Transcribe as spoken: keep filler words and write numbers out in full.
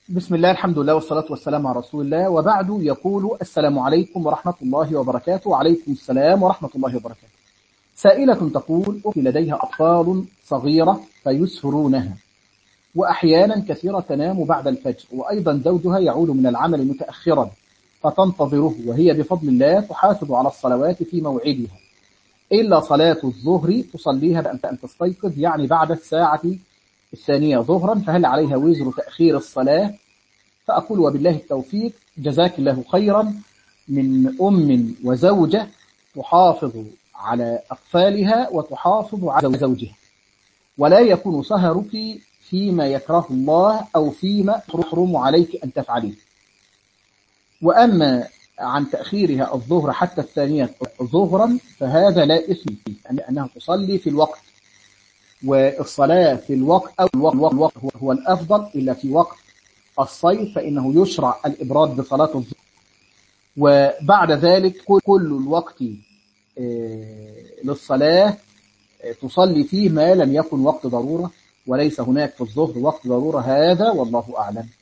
بسم الله، الحمد لله، والصلاة والسلام على رسول الله، وبعد. يقول: السلام عليكم ورحمة الله وبركاته. وعليكم السلام ورحمة الله وبركاته. سائلة تقول: أختي لديها أطفال صغيرة فيسهرونها، وأحيانا كثيرة تنام بعد الفجر، وأيضا زوجها يعود من العمل متأخرا فتنتظره، وهي بفضل الله تحافظ على الصلوات في موعدها إلا صلاة الظهر تصليها بأن أن تستيقظ يعني بعد الساعة الثانية ظهرا، فهل عليها وزر تأخير الصلاة؟ فأقول: وبالله التوفيق، جزاك الله خيرا، من أم وزوجة تحافظ على أطفالها وتحافظ على زوجها، ولا يكون سهرك فيما يكره الله أو فيما تحرم عليك أن تفعليه. وأما عن تأخيرها الظهر حتى الثانية ظهرا فهذا لا إثم فيه، لأنها تصلي في الوقت، والصلاة في الوقت أو الوقت, الوقت هو الأفضل، إلا في وقت الصيف فإنه يشرع الإبراد بصلاة الظهر، وبعد ذلك كل الوقت للصلاة تصلي فيه ما لم يكن وقت ضرورة، وليس هناك في الظهر وقت ضرورة. هذا والله أعلم.